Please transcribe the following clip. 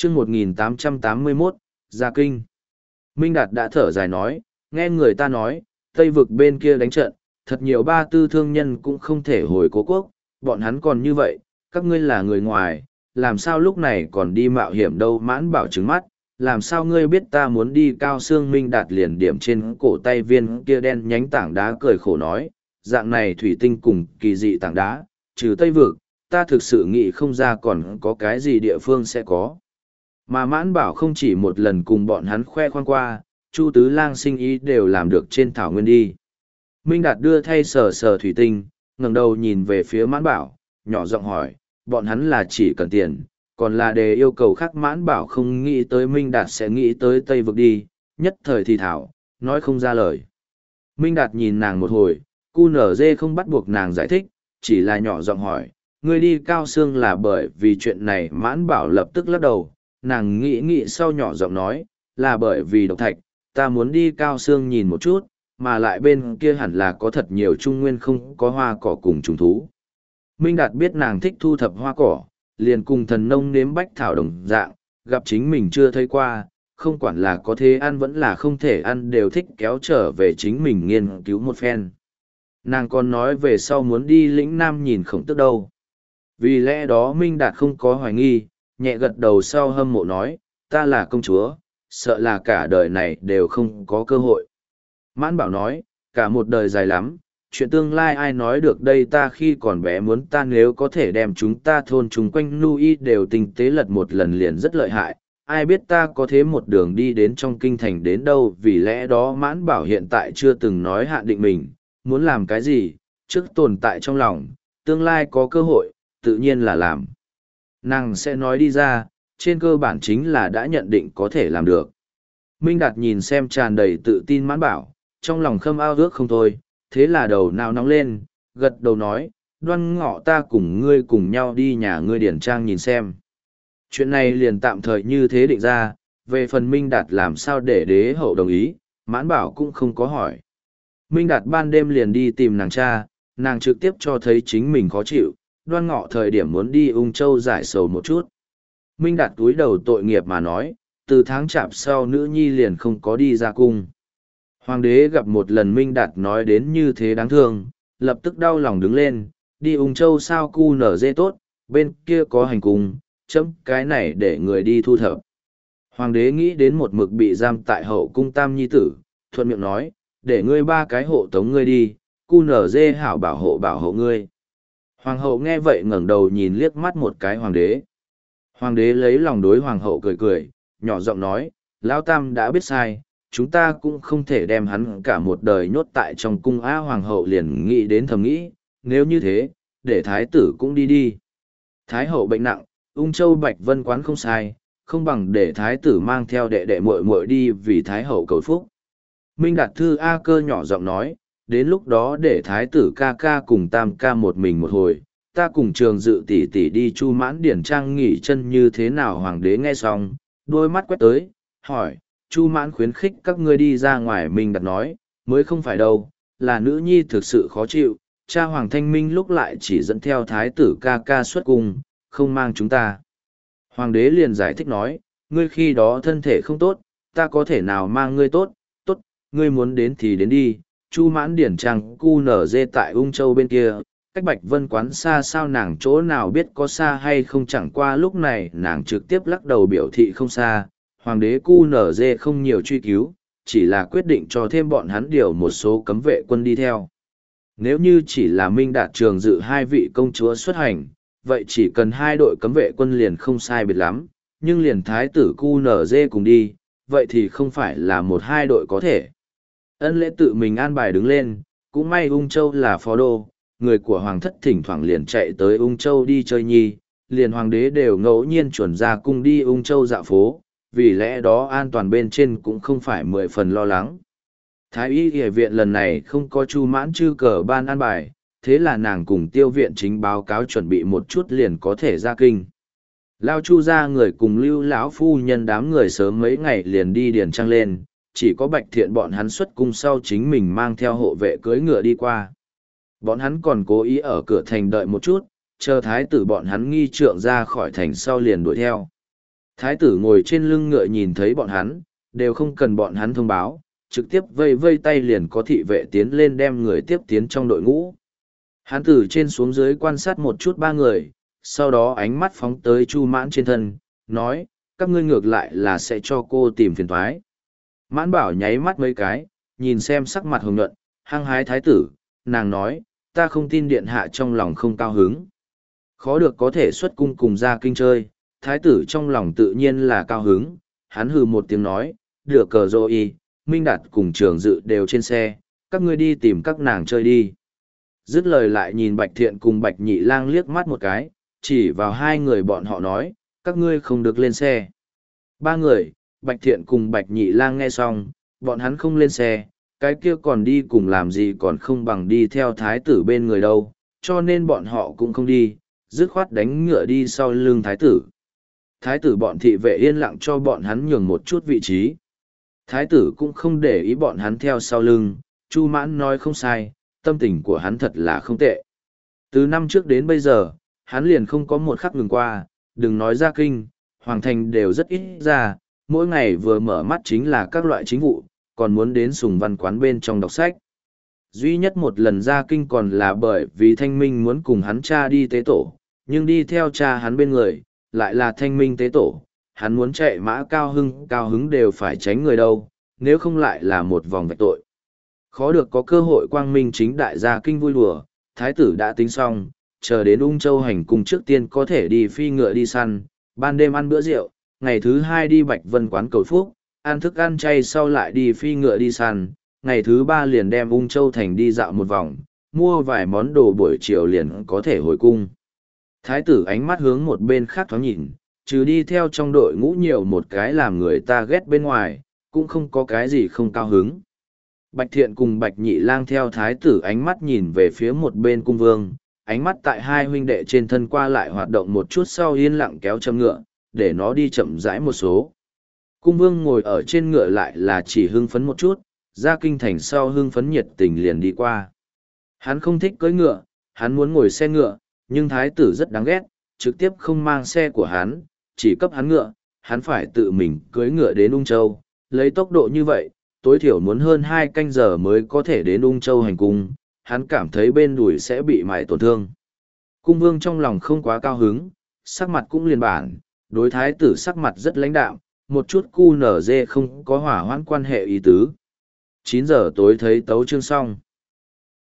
chương 1881, Gia Kinh. Minh Đạt đã thở dài nói, nghe người ta nói, Tây vực bên kia đánh trận, thật nhiều ba tư thương nhân cũng không thể hồi cố quốc, bọn hắn còn như vậy, các ngươi là người ngoài, làm sao lúc này còn đi mạo hiểm đâu. Mãn Bảo trứng mắt, làm sao ngươi biết ta muốn đi Cao Xương? Minh Đạt liền điểm trên cổ tay viên kia đen nhánh tảng đá, cười khổ nói, dạng này thủy tinh cùng kỳ dị tảng đá, trừ Tây vực, ta thực sự nghĩ không ra còn có cái gì địa phương sẽ có. Mà Mãn Bảo không chỉ một lần cùng bọn hắn khoe khoang qua, Chu Tứ Lang sinh ý đều làm được trên thảo nguyên đi. Minh Đạt đưa thay sờ sờ thủy tinh, ngẩng đầu nhìn về phía Mãn Bảo, nhỏ giọng hỏi, bọn hắn là chỉ cần tiền, còn là đề yêu cầu khác? Mãn Bảo không nghĩ tới Minh Đạt sẽ nghĩ tới Tây vực đi, nhất thời thì thảo, nói không ra lời. Minh Đạt nhìn nàng một hồi, QNZ không bắt buộc nàng giải thích, chỉ là nhỏ giọng hỏi, ngươi đi Cao Xương là bởi vì chuyện này? Mãn Bảo lập tức lắc đầu, nàng nghĩ sau nhỏ giọng nói, là bởi vì độc thạch, ta muốn đi Cao Xương nhìn một chút, mà lại bên kia hẳn là có thật nhiều trung nguyên không có hoa cỏ cùng trùng thú. Minh Đạt biết nàng thích thu thập hoa cỏ, liền cùng thần nông nếm bách thảo đồng dạng, gặp chính mình chưa thấy qua, không quản là có thể ăn vẫn là không thể ăn đều thích kéo trở về chính mình nghiên cứu một phen. Nàng còn nói về sau muốn đi lĩnh Nam nhìn Khổng Tước đâu. Vì lẽ đó Minh Đạt không có hoài nghi, nhẹ gật đầu sau hâm mộ nói, ta là công chúa, sợ là cả đời này đều không có cơ hội. Mãn Bảo nói, cả một đời dài lắm, chuyện tương lai ai nói được đây. Ta khi còn bé muốn ta nếu có thể đem chúng ta thôn chung quanh nuôi đều tinh tế lật một lần liền rất lợi hại, ai biết ta có thế một đường đi đến trong kinh thành đến đâu. Vì lẽ đó Mãn Bảo hiện tại chưa từng nói hạn định mình, muốn làm cái gì, trước tồn tại trong lòng, tương lai có cơ hội, tự nhiên là làm. Nàng sẽ nói đi ra, trên cơ bản chính là đã nhận định có thể làm được. Minh Đạt nhìn xem tràn đầy tự tin Mãn Bảo, trong lòng khâm ao ước không thôi, thế là đầu nào nóng lên, gật đầu nói, Đoan Ngọ ta cùng ngươi cùng nhau đi nhà ngươi điển trang nhìn xem. Chuyện này liền tạm thời như thế định ra, về phần Minh Đạt làm sao để đế hậu đồng ý, Mãn Bảo cũng không có hỏi. Minh Đạt ban đêm liền đi tìm nàng cha, nàng trực tiếp cho thấy chính mình khó chịu, Đoan Ngọ thời điểm muốn đi Ung Châu giải sầu một chút. Minh Đạt túi đầu tội nghiệp mà nói, từ tháng chạp sau nữ nhi liền không có đi ra cung. Hoàng đế gặp một lần Minh Đạt nói đến như thế đáng thương, lập tức đau lòng đứng lên, đi Ung Châu sao cu nở dê tốt, bên kia có hành cung, chấm cái này để người đi thu thập. Hoàng đế nghĩ đến một mực bị giam tại hậu cung tam nhi tử, thuận miệng nói, để ngươi ba cái hộ tống ngươi đi, cu nở dê hảo bảo hộ ngươi. Hoàng hậu nghe vậy ngẩng đầu nhìn liếc mắt một cái hoàng đế. Hoàng đế lấy lòng đối hoàng hậu cười cười, nhỏ giọng nói, Lão Tam đã biết sai, chúng ta cũng không thể đem hắn cả một đời nhốt tại trong cung. Á hoàng hậu liền nghĩ đến thầm nghĩ, nếu như thế, để thái tử cũng đi đi. Thái hậu bệnh nặng, Ung Châu Bạch Vân quán không sai, không bằng để thái tử mang theo đệ đệ muội muội đi vì thái hậu cầu phúc. Minh Đạt thư A Cơ nhỏ giọng nói, đến lúc đó để thái tử ca ca cùng Tam ca một mình một hồi, ta cùng Trường Dự tỷ tỷ đi Chu Mãn điển trang nghỉ chân như thế nào? Hoàng đế nghe xong, đôi mắt quét tới, hỏi, Chu Mãn khuyến khích các ngươi đi ra ngoài? Minh Đạt nói, mới không phải đâu, là nữ nhi thực sự khó chịu, cha Hoàng Thanh Minh lúc lại chỉ dẫn theo thái tử ca ca xuất cung, không mang chúng ta. Hoàng đế liền giải thích nói, ngươi khi đó thân thể không tốt, ta có thể nào mang ngươi? Tốt, ngươi muốn đến thì đến đi. Chu Mãn điển trang cu nở dê tại Ung Châu bên kia, cách Bạch Vân quán xa sao? Nàng chỗ nào biết có xa hay không, chẳng qua lúc này nàng trực tiếp lắc đầu biểu thị không xa. Hoàng đế cu nở dê không nhiều truy cứu, chỉ là quyết định cho thêm bọn hắn điều một số cấm vệ quân đi theo. Nếu như chỉ là Minh Đạt Trường Dự hai vị công chúa xuất hành, vậy chỉ cần hai đội cấm vệ quân liền không sai biệt lắm, nhưng liền thái tử cu nở dê cùng đi, vậy thì không phải là một hai đội có thể. Ân Lễ tự mình an bài đứng lên, cũng may Ung Châu là phó đô, người của hoàng thất thỉnh thoảng liền chạy tới Ung Châu đi chơi nhi, liền hoàng đế đều ngẫu nhiên chuẩn ra cung đi Ung Châu dạo phố, vì lẽ đó an toàn bên trên cũng không phải 10 phần lo lắng. Thái y y viện lần này không có Chu Mãn chư cờ ban an bài, thế là nàng cùng Tiêu viện chính báo cáo chuẩn bị một chút liền có thể ra kinh. Lao Chu ra người cùng Lưu lão phu nhân đám người sớm mấy ngày liền đi điền trang lên, chỉ có Bạch Thiện bọn hắn xuất cung sau chính mình mang theo hộ vệ cưỡi ngựa đi qua. Bọn hắn còn cố ý ở cửa thành đợi một chút, chờ thái tử bọn hắn nghi trượng ra khỏi thành sau liền đuổi theo. Thái tử ngồi trên lưng ngựa nhìn thấy bọn hắn, đều không cần bọn hắn thông báo, trực tiếp vây vây tay liền có thị vệ tiến lên đem người tiếp tiến trong đội ngũ. Hắn từ trên xuống dưới quan sát một chút ba người, sau đó ánh mắt phóng tới Chu Mãn trên thân, nói, các ngươi ngược lại là sẽ cho cô tìm phiền thoái. Mãn Bảo nháy mắt mấy cái, nhìn xem sắc mặt hồng nhuận, hăng hái thái tử, nàng nói, ta không tin điện hạ trong lòng không cao hứng. Khó được có thể xuất cung cùng ra kinh chơi, thái tử trong lòng tự nhiên là cao hứng, hắn hừ một tiếng nói, được cờ rô y, Minh Đạt cùng Trường Dự đều trên xe, các ngươi đi tìm các nàng chơi đi. Dứt lời lại nhìn Bạch Thiện cùng Bạch Nhị Lang liếc mắt một cái, chỉ vào hai người bọn họ nói, các ngươi không được lên xe. Ba người, Bạch Thiện cùng Bạch Nhị Lang nghe xong, bọn hắn không lên xe, cái kia còn đi cùng làm gì còn không bằng đi theo thái tử bên người đâu, cho nên bọn họ cũng không đi, dứt khoát đánh ngựa đi sau lưng thái tử. Thái tử bọn thị vệ yên lặng cho bọn hắn nhường một chút vị trí. Thái tử cũng không để ý bọn hắn theo sau lưng, Chu Mãn nói không sai, tâm tình của hắn thật là không tệ. Từ năm trước đến bây giờ, hắn liền không có một khắc ngừng qua, đừng nói ra kinh, hoàng thành đều rất ít ra, mỗi ngày vừa mở mắt chính là các loại chính vụ, còn muốn đến sùng văn quán bên trong đọc sách. Duy nhất một lần ra kinh còn là bởi vì Thanh Minh muốn cùng hắn cha đi tế tổ, nhưng đi theo cha hắn bên người, lại là Thanh Minh tế tổ, hắn muốn chạy mã cao hứng đều phải tránh người đâu, nếu không lại là một vòng vạch tội. Khó được có cơ hội quang minh chính đại gia kinh vui đùa, thái tử đã tính xong, chờ đến Ung Châu hành cùng trước tiên có thể đi phi ngựa đi săn, ban đêm ăn bữa rượu, ngày thứ hai đi Bạch Vân quán cầu phúc, ăn thức ăn chay sau lại đi phi ngựa đi săn, ngày thứ ba liền đem Ung Châu thành đi dạo một vòng, mua vài món đồ buổi chiều liền có thể hồi cung. Thái tử ánh mắt hướng một bên khác thoáng nhìn, trừ đi theo trong đội ngũ nhiều một cái làm người ta ghét bên ngoài, cũng không có cái gì không cao hứng. Bạch Thiện cùng Bạch Nhị Lang theo thái tử ánh mắt nhìn về phía một bên cung vương, ánh mắt tại hai huynh đệ trên thân qua lại hoạt động một chút sau yên lặng kéo châm ngựa, để nó đi chậm rãi một số. Cung vương ngồi ở trên ngựa lại là chỉ hưng phấn một chút, ra kinh thành sau hưng phấn nhiệt tình liền đi qua. Hắn không thích cưỡi ngựa, hắn muốn ngồi xe ngựa, nhưng thái tử rất đáng ghét, trực tiếp không mang xe của hắn, chỉ cấp hắn ngựa, hắn phải tự mình cưỡi ngựa đến Ung Châu, lấy tốc độ như vậy, tối thiểu muốn hơn 2 canh giờ mới có thể đến Ung Châu hành cung, hắn cảm thấy bên đùi sẽ bị mài tổn thương. Cung vương trong lòng không quá cao hứng, sắc mặt cũng liền bản, đối thái tử sắc mặt rất lãnh đạm, một chút cu nở dê không có hỏa hoãn quan hệ ý tứ. 9 giờ tối thấy tấu chương xong.